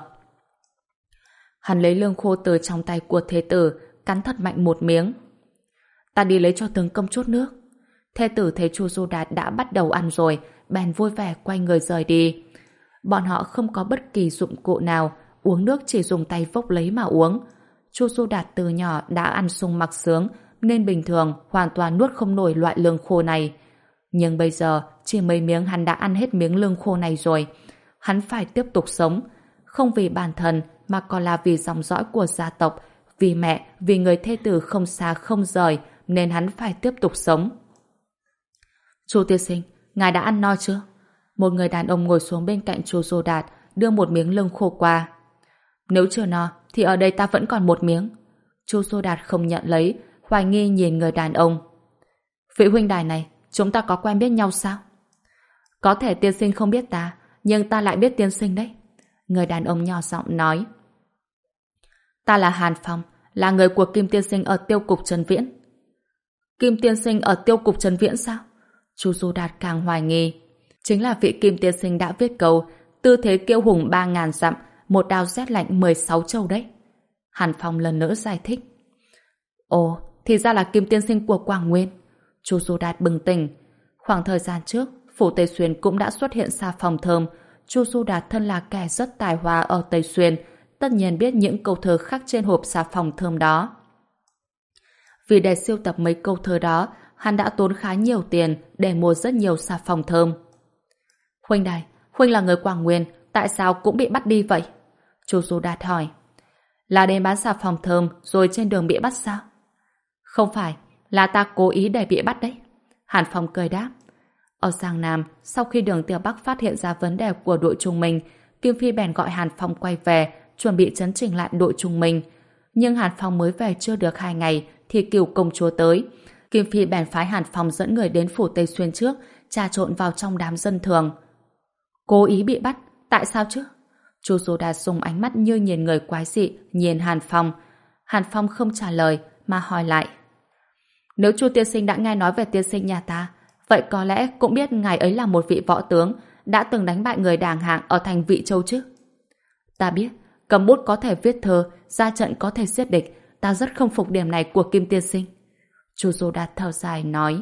Hắn lấy lương khô từ trong tay của thê tử, cắn thật mạnh một miếng. Ta đi lấy cho tướng công chút nước. Thê tử thấy Chu Du Đạt đã bắt đầu ăn rồi, bèn vui vẻ quay người rời đi. Bọn họ không có bất kỳ dụng cụ nào, uống nước chỉ dùng tay vốc lấy mà uống. Chu Du Đạt từ nhỏ đã ăn sung mặc sướng, nên bình thường hoàn toàn nuốt không nổi loại lương khô này. Nhưng bây giờ, chỉ mấy miếng hắn đã ăn hết miếng lương khô này rồi. Hắn phải tiếp tục sống, không vì bản thân mà còn là vì dòng dõi của gia tộc, vì mẹ, vì người thê tử không xa không rời, nên hắn phải tiếp tục sống. Chu tiên sinh, ngài đã ăn no chưa? Một người đàn ông ngồi xuống bên cạnh Chu Du Đạt, đưa một miếng lương khô qua. Nếu chưa no, thì ở đây ta vẫn còn một miếng. Chu Du Đạt không nhận lấy, hoài nghi nhìn người đàn ông. Vị huynh đài này, chúng ta có quen biết nhau sao? Có thể tiên sinh không biết ta, nhưng ta lại biết tiên sinh đấy. Người đàn ông nhỏ giọng nói. Ta là Hàn Phong, là người của Kim tiên sinh ở tiêu cục Trần Viễn. Kim tiên sinh ở tiêu cục Trần Viễn sao? Chu Du Đạt càng hoài nghi. Chính là vị Kim tiên sinh đã viết câu tư thế kiêu hùng ba ngàn dặm, một đao rét lạnh mười sáu châu đấy. Hàn Phong lần nữa giải thích. Ồ, thì ra là Kim tiên sinh của Quảng Nguyên. Chu Du Đạt bừng tỉnh. Khoảng thời gian trước, phủ Tây Xuyên cũng đã xuất hiện xà phòng thơm. Chu Du Đạt thân là kẻ rất tài hoa ở Tây Xuyên, tất nhiên biết những câu thơ khắc trên hộp xà phòng thơm đó. Vì để sưu tập mấy câu thơ đó, hắn đã tốn khá nhiều tiền để mua rất nhiều xà phòng thơm. Huynh đài, huynh là người Quảng Nguyên, tại sao cũng bị bắt đi vậy? Chu Du Đạt hỏi. Là đến bán xà phòng thơm rồi trên đường bị bắt sao? Không phải, là ta cố ý để bị bắt đấy. Hàn Phong cười đáp. Ở Giang Nam, sau khi Đường Tiêu Bắc phát hiện ra vấn đề của đội trung mình, Kim Phi bèn gọi Hàn Phong quay về, chuẩn bị chấn chỉnh lại đội trung mình. Nhưng Hàn Phong mới về chưa được hai ngày, thì Cửu công chúa tới. Kim Phi bèn phái Hàn Phong dẫn người đến phủ Tây Xuyên trước, trà trộn vào trong đám dân thường. Cố ý bị bắt, tại sao chứ? Chu Du Đạt dùng ánh mắt như nhìn người quái dị, nhìn Hàn Phong. Hàn Phong không trả lời, mà hỏi lại. Nếu Chu tiên sinh đã nghe nói về tiên sinh nhà ta, vậy có lẽ cũng biết ngài ấy là một vị võ tướng, đã từng đánh bại người đàng hạng ở thành Vị Châu chứ? Ta biết, cầm bút có thể viết thơ, ra trận có thể giết địch, ta rất không phục điểm này của Kim tiên sinh. Chu Du Đạt thở dài nói.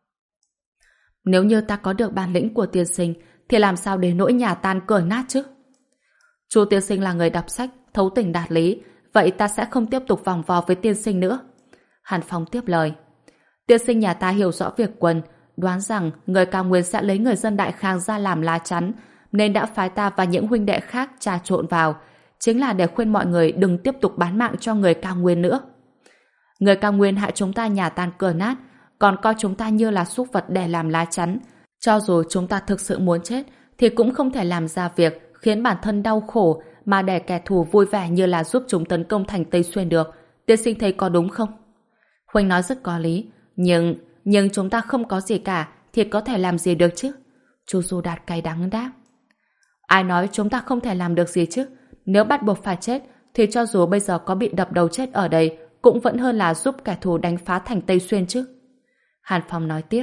Nếu như ta có được bản lĩnh của tiên sinh, thì làm sao để nỗi nhà tan cửa nát chứ? Chu tiên sinh là người đọc sách, thấu tình đạt lý, vậy ta sẽ không tiếp tục vòng vo với tiên sinh nữa. Hàn Phong tiếp lời. Tiên sinh nhà ta hiểu rõ việc quân, đoán rằng người Cao Nguyên sẽ lấy người dân Đại Khang ra làm lá chắn, nên đã phái ta và những huynh đệ khác trà trộn vào, chính là để khuyên mọi người đừng tiếp tục bán mạng cho người Cao Nguyên nữa. Người Cao Nguyên hại chúng ta nhà tan cửa nát, còn coi chúng ta như là súc vật để làm lá chắn. Cho dù chúng ta thực sự muốn chết, thì cũng không thể làm ra việc khiến bản thân đau khổ mà để kẻ thù vui vẻ như là giúp chúng tấn công thành Tây Xuyên được. Tiên sinh thấy có đúng không? Huynh nói rất có lý, nhưng nhưng chúng ta không có gì cả thì có thể làm gì được chứ? Chu Du Đạt cay đắng đáp. Ai nói chúng ta không thể làm được gì chứ? Nếu bắt buộc phải chết thì cho dù bây giờ có bị đập đầu chết ở đây cũng vẫn hơn là giúp kẻ thù đánh phá thành Tây Xuyên chứ. Hàn Phong nói tiếp.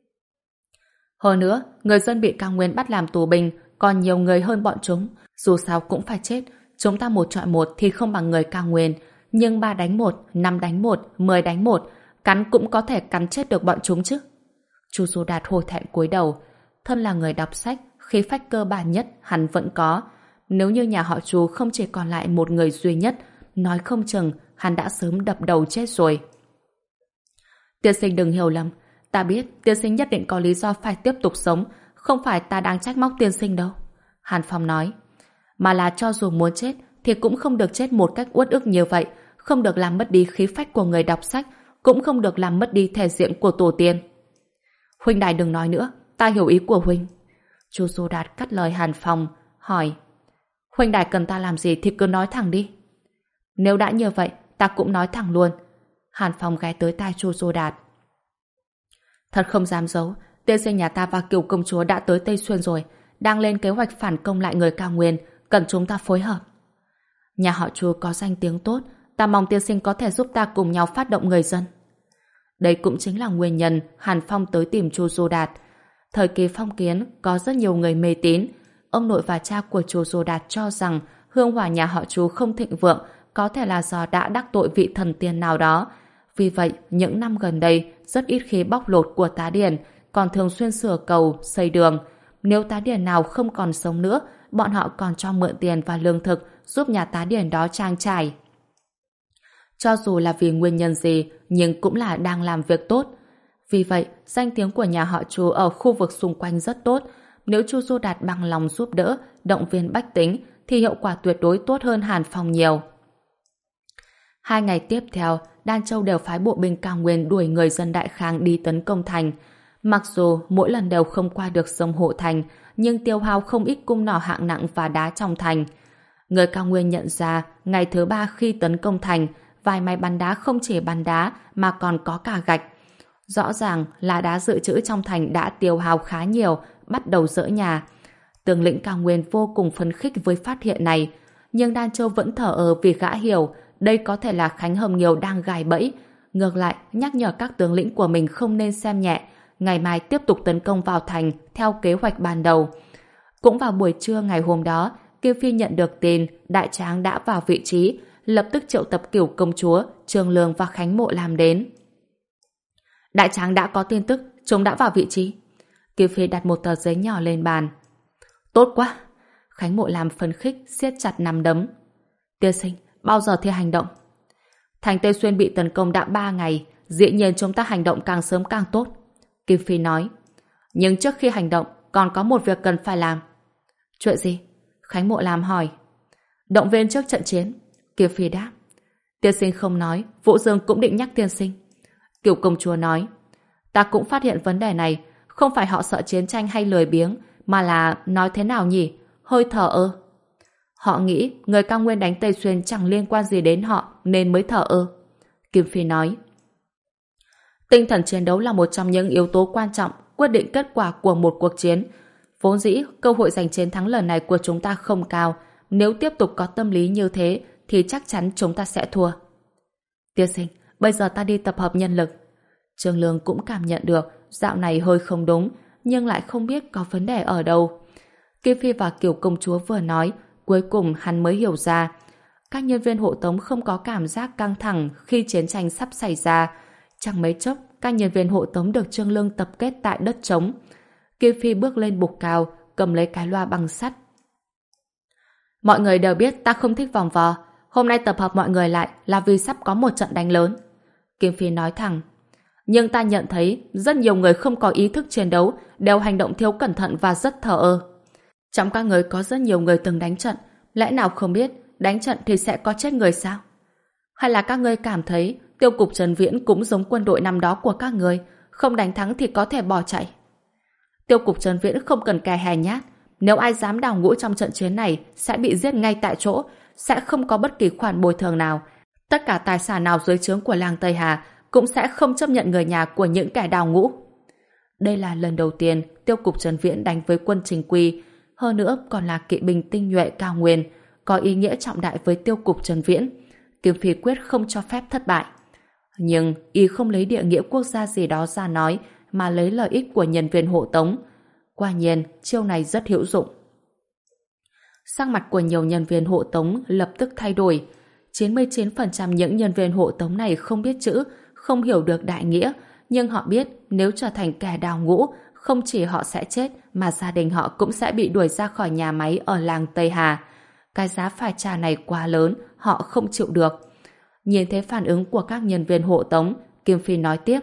Hơn nữa, người dân bị Cao Nguyên bắt làm tù binh còn nhiều người hơn bọn chúng. Dù sao cũng phải chết. Chúng ta một chọi một thì không bằng người Cao Nguyên. Nhưng ba đánh một, năm đánh một, mười đánh một, cắn cũng có thể cắn chết được bọn chúng chứ. Chu Du Đạt hổ thẹn cúi đầu. Thân là người đọc sách, khí phách cơ bản nhất hắn vẫn có. Nếu như nhà họ Chu không chỉ còn lại một người duy nhất, nói không chừng hắn đã sớm đập đầu chết rồi. Tiên sinh đừng hiểu lầm. Ta biết tiên sinh nhất định có lý do phải tiếp tục sống, không phải ta đang trách móc tiên sinh đâu. Hàn Phong nói. Mà là cho dù muốn chết thì cũng không được chết một cách uất ức như vậy, không được làm mất đi khí phách của người đọc sách, cũng không được làm mất đi thể diện của tổ tiên. Huynh đài đừng nói nữa, ta hiểu ý của huynh. Chu Du Đạt cắt lời Hàn Phong, hỏi. Huynh đài cần ta làm gì thì cứ nói thẳng đi. Nếu đã như vậy, ta cũng nói thẳng luôn. Hàn Phong ghé tới tai Chu Du Đạt. Thật không dám giấu, tiên sinh nhà ta và Kiều công chúa đã tới Tây Xuyên rồi, đang lên kế hoạch phản công lại người Cao Nguyên, cần chúng ta phối hợp. Nhà họ Chu có danh tiếng tốt, ta mong tiên sinh có thể giúp ta cùng nhau phát động người dân. Đây cũng chính là nguyên nhân Hàn Phong tới tìm Chu Du Đạt. Thời kỳ phong kiến có rất nhiều người mê tín. Ông nội và cha của Chu Du Đạt cho rằng hương hỏa nhà họ Chu không thịnh vượng, có thể là do đã đắc tội vị thần tiên nào đó. Vì vậy, những năm gần đây rất ít khi bóc lột của tá điền, còn thường xuyên sửa cầu, xây đường. Nếu tá điền nào không còn sống nữa, bọn họ còn cho mượn tiền và lương thực giúp nhà tá điền đó trang trải. Cho dù là vì nguyên nhân gì, nhưng cũng là đang làm việc tốt. Vì vậy, danh tiếng của nhà họ Chu ở khu vực xung quanh rất tốt. Nếu Chu Du Đạt bằng lòng giúp đỡ, động viên bách tính, thì hiệu quả tuyệt đối tốt hơn Hàn Phong nhiều. Hai ngày tiếp theo, Đan Châu đều phái bộ binh Cao Nguyên đuổi người dân Đại Khang đi tấn công thành. Mặc dù mỗi lần đều không qua được sông Hộ Thành, nhưng tiêu hao không ít cung nỏ hạng nặng và đá trong thành. Người Cao Nguyên nhận ra, ngày thứ ba khi tấn công thành, vài máy bắn đá không chỉ bắn đá mà còn có cả gạch. Rõ ràng là đá dự trữ trong thành đã tiêu hao khá nhiều, bắt đầu dỡ nhà. Tướng lĩnh Cao Nguyên vô cùng phấn khích với phát hiện này, nhưng Đan Châu vẫn thở ơ vì gã hiểu đây có thể là Khánh Hồng Nhiều đang gài bẫy. Ngược lại, nhắc nhở các tướng lĩnh của mình không nên xem nhẹ, ngày mai tiếp tục tấn công vào thành theo kế hoạch ban đầu. Cũng vào buổi trưa ngày hôm đó, Kiêu Phi nhận được tin Đại Tráng đã vào vị trí, lập tức triệu tập Cửu công chúa, Trường Lương và Khánh Mộ Lam đến. Đại Tráng đã có tin tức, chúng đã vào vị trí. Kiêu Phi đặt một tờ giấy nhỏ lên bàn. Tốt quá! Khánh Mộ Lam phấn khích, siết chặt nắm đấm. Tiên sinh, bao giờ thì hành động? Thành Tây Xuyên bị tấn công đã ba ngày, dĩ nhiên chúng ta hành động càng sớm càng tốt. Kiêu Phi nói. Nhưng trước khi hành động, còn có một việc cần phải làm. Chuyện gì? Khánh Mộ Lam hỏi. Động viên trước trận chiến. Kiêu Phi đáp. Tiên sinh không nói, Vũ Dương cũng định nhắc tiên sinh. Cửu công chúa nói. Ta cũng phát hiện vấn đề này. Không phải họ sợ chiến tranh hay lười biếng, mà là nói thế nào nhỉ? Hơi thở ơ. Họ nghĩ người cao nguyên đánh Tây Xuyên chẳng liên quan gì đến họ nên mới thở ơ. Kim Phi nói. Tinh thần chiến đấu là một trong những yếu tố quan trọng quyết định kết quả của một cuộc chiến. Vốn dĩ, cơ hội giành chiến thắng lần này của chúng ta không cao. Nếu tiếp tục có tâm lý như thế thì chắc chắn chúng ta sẽ thua. Tiên sinh, bây giờ ta đi tập hợp nhân lực. Trương Lương cũng cảm nhận được dạo này hơi không đúng, nhưng lại không biết có vấn đề ở đâu. Kim Phi và Kiều công chúa vừa nói, cuối cùng hắn mới hiểu ra. Các nhân viên hộ tống không có cảm giác căng thẳng khi chiến tranh sắp xảy ra. Chẳng mấy chốc, các nhân viên hộ tống được Trương Lương tập kết tại đất trống. Kim Phi bước lên bục cao, cầm lấy cái loa bằng sắt. Mọi người đều biết ta không thích vòng vò. Hôm nay tập hợp mọi người lại là vì sắp có một trận đánh lớn. Kim Phi nói thẳng. Nhưng ta nhận thấy rất nhiều người không có ý thức chiến đấu, đều hành động thiếu cẩn thận và rất thờ ơ. Trong các người có rất nhiều người từng đánh trận, lẽ nào không biết đánh trận thì sẽ có chết người sao? Hay là các ngươi cảm thấy tiêu cục Trần Viễn cũng giống quân đội năm đó của các người, không đánh thắng thì có thể bỏ chạy? Tiêu cục Trần Viễn không cần kè hè nhát, nếu ai dám đào ngũ trong trận chiến này sẽ bị giết ngay tại chỗ, sẽ không có bất kỳ khoản bồi thường nào. Tất cả tài sản nào dưới trướng của làng Tây Hà cũng sẽ không chấp nhận người nhà của những kẻ đào ngũ. Đây là lần đầu tiên tiêu cục Trần Viễn đánh với quân chính quy, hơn nữa còn là kỵ binh tinh nhuệ cao nguyên, có ý nghĩa trọng đại với tiêu cục Trần Viễn. Kim Phi quyết không cho phép thất bại. Nhưng y không lấy địa nghĩa quốc gia gì đó ra nói, mà lấy lợi ích của nhân viên hộ tống. Quả nhiên, chiêu này rất hữu dụng. Sắc mặt của nhiều nhân viên hộ tống lập tức thay đổi. chín mươi chín phần trăm những nhân viên hộ tống này không biết chữ, không hiểu được đại nghĩa, nhưng họ biết nếu trở thành kẻ đào ngũ, không chỉ họ sẽ chết, mà gia đình họ cũng sẽ bị đuổi ra khỏi nhà máy ở làng Tây Hà. Cái giá phải trả này quá lớn, họ không chịu được. Nhìn thấy phản ứng của các nhân viên hộ tống, Kim Phi nói tiếp.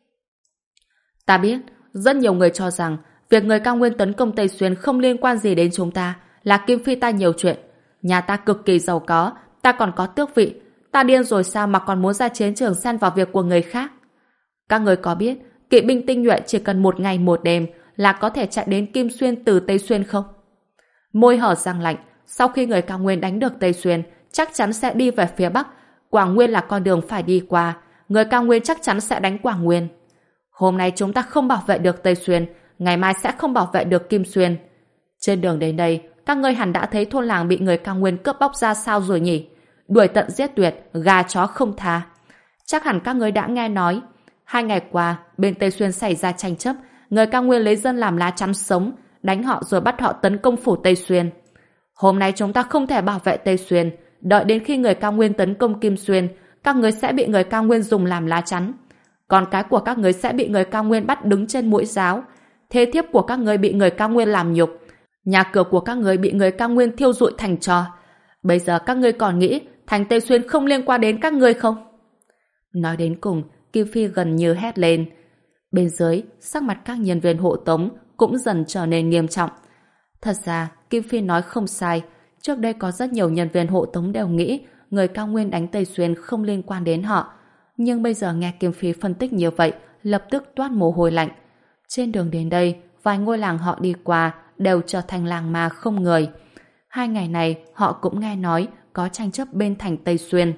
Ta biết, rất nhiều người cho rằng việc người cao nguyên tấn công Tây Xuyên không liên quan gì đến chúng ta, là Kim Phi ta nhiều chuyện. Nhà ta cực kỳ giàu có, ta còn có tước vị. Ta điên rồi sao mà còn muốn ra chiến trường xen vào việc của người khác? Các người có biết, kỵ binh tinh nhuệ chỉ cần một ngày một đêm là có thể chạy đến Kim Xuyên từ Tây Xuyên không? Môi hở răng lạnh, sau khi người cao nguyên đánh được Tây Xuyên, chắc chắn sẽ đi về phía Bắc. Quảng Nguyên là con đường phải đi qua, người cao nguyên chắc chắn sẽ đánh Quảng Nguyên. Hôm nay chúng ta không bảo vệ được Tây Xuyên, ngày mai sẽ không bảo vệ được Kim Xuyên. Trên đường đến đây, các ngươi hẳn đã thấy thôn làng bị người cao nguyên cướp bóc ra sao rồi nhỉ? Đuổi tận giết tuyệt, gà chó không tha. Chắc hẳn các ngươi đã nghe nói, hai ngày qua, bên Tây Xuyên xảy ra tranh chấp, người cao nguyên lấy dân làm lá chắn sống, đánh họ rồi bắt họ tấn công phủ Tây Xuyên. Hôm nay chúng ta không thể bảo vệ Tây Xuyên, đợi đến khi người cao nguyên tấn công Kim Xuyên, các ngươi sẽ bị người cao nguyên dùng làm lá chắn. Con cái của các ngươi sẽ bị người cao nguyên bắt đứng trên mũi giáo. Thê thiếp của các ngươi bị người cao nguyên làm nhục. Nhà cửa của các ngươi bị người cao nguyên thiêu rụi thành tro. Bây giờ các ngươi còn nghĩ thành Tây Xuyên không liên quan đến các ngươi không? Nói đến cùng, Kim Phi gần như hét lên. Bên dưới, sắc mặt các nhân viên hộ tống cũng dần trở nên nghiêm trọng. Thật ra, Kim Phi nói không sai. Trước đây có rất nhiều nhân viên hộ tống đều nghĩ người cao nguyên đánh Tây Xuyên không liên quan đến họ. Nhưng bây giờ nghe Kim Phi phân tích như vậy, lập tức toát mồ hôi lạnh. Trên đường đến đây, vài ngôi làng họ đi qua đều trở thành làng ma không người. Hai ngày này, họ cũng nghe nói có tranh chấp bên thành Tây Xuyên.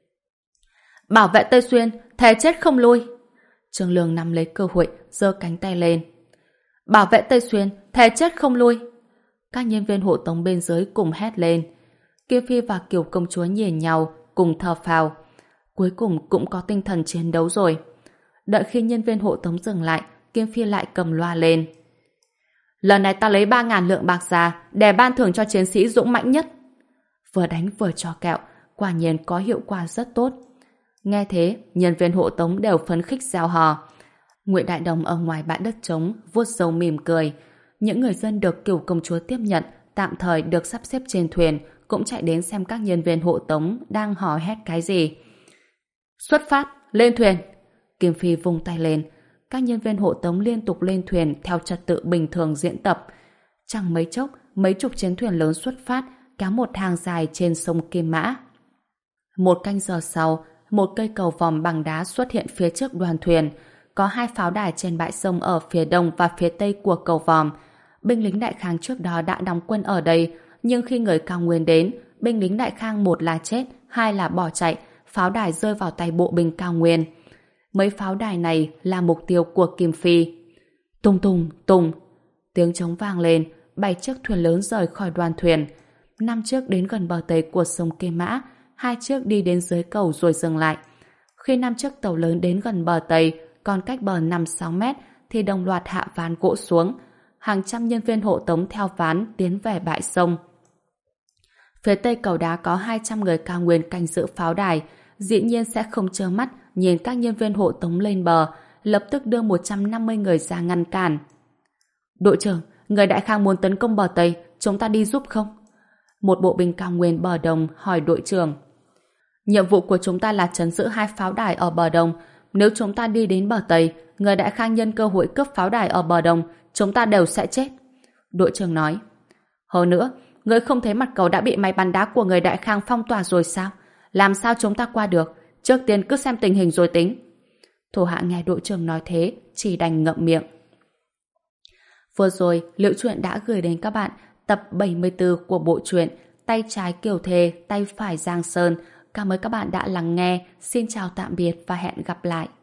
Bảo vệ Tây Xuyên, thề chết không lui. Trương Lương nắm lấy cơ hội, giơ cánh tay lên. Bảo vệ Tây Xuyên, thề chết không lui. Các nhân viên hộ tống bên dưới cùng hét lên. Kim Phi và Kiều công chúa nhìn nhau, cùng thở phào. Cuối cùng cũng có tinh thần chiến đấu rồi. Đợi khi nhân viên hộ tống dừng lại, Kim Phi lại cầm loa lên. Lần này ta lấy ba ngàn lượng bạc ra để ban thưởng cho chiến sĩ dũng mãnh nhất. Vừa đánh vừa cho kẹo, quả nhiên có hiệu quả rất tốt. Nghe thế, nhân viên hộ tống đều phấn khích reo hò. Nguyễn Đại Đồng ở ngoài bãi đất trống vuốt râu mỉm cười. Những người dân được Kiều công chúa tiếp nhận, tạm thời được sắp xếp trên thuyền, cũng chạy đến xem các nhân viên hộ tống đang hò hét cái gì. Xuất phát, lên thuyền. Kim Phi vung tay lên. Các nhân viên hộ tống liên tục lên thuyền theo trật tự bình thường diễn tập. Chẳng mấy chốc, mấy chục chiến thuyền lớn xuất phát, kéo một hàng dài trên sông Kim Mã. Một canh giờ sau, một cây cầu vòm bằng đá xuất hiện phía trước đoàn thuyền. Có hai pháo đài trên bãi sông ở phía đông và phía tây của cầu vòm. Binh lính Đại Khang trước đó đã đóng quân ở đây, nhưng khi người Cao Nguyên đến, binh lính Đại Khang một là chết, hai là bỏ chạy, pháo đài rơi vào tay bộ binh Cao Nguyên. Mấy pháo đài này là mục tiêu của Kim Phi. Tùng tùng, tùng. Tiếng trống vang lên, bảy chiếc thuyền lớn rời khỏi đoàn thuyền. Năm chiếc đến gần bờ tây của sông Kim Mã, hai chiếc đi đến dưới cầu rồi dừng lại. Khi năm chiếc tàu lớn đến gần bờ tây, còn cách bờ năm sáu mét, thì đồng loạt hạ ván gỗ xuống. Hàng trăm nhân viên hộ tống theo ván tiến về bãi sông. Phía tây cầu đá có hai trăm người Cao Nguyên canh giữ pháo đài, dĩ nhiên sẽ không trơ mắt nhìn các nhân viên hộ tống lên bờ, lập tức đưa một trăm năm mươi người ra ngăn cản. Đội trưởng, người Đại Khang muốn tấn công bờ Tây, chúng ta đi giúp không? Một bộ binh Cao Nguyên bờ Đông hỏi đội trưởng. Nhiệm vụ của chúng ta là trấn giữ hai pháo đài ở bờ Đông. Nếu chúng ta đi đến bờ Tây, người Đại Khang nhân cơ hội cướp pháo đài ở bờ Đông, chúng ta đều sẽ chết. Đội trưởng nói. Hơn nữa, người không thấy mặt cầu đã bị máy bắn đá của người Đại Khang phong tỏa rồi sao? Làm sao chúng ta qua được? Trước tiên cứ xem tình hình rồi tính. Thủ hạ nghe đội trưởng nói thế, chỉ đành ngậm miệng. Vừa rồi, Liễu Chuyện đã gửi đến các bạn tập bảy mươi tư của bộ truyện Tay trái Kiều Thề, tay phải Giang Sơn. Cảm ơn các bạn đã lắng nghe. Xin chào tạm biệt và hẹn gặp lại.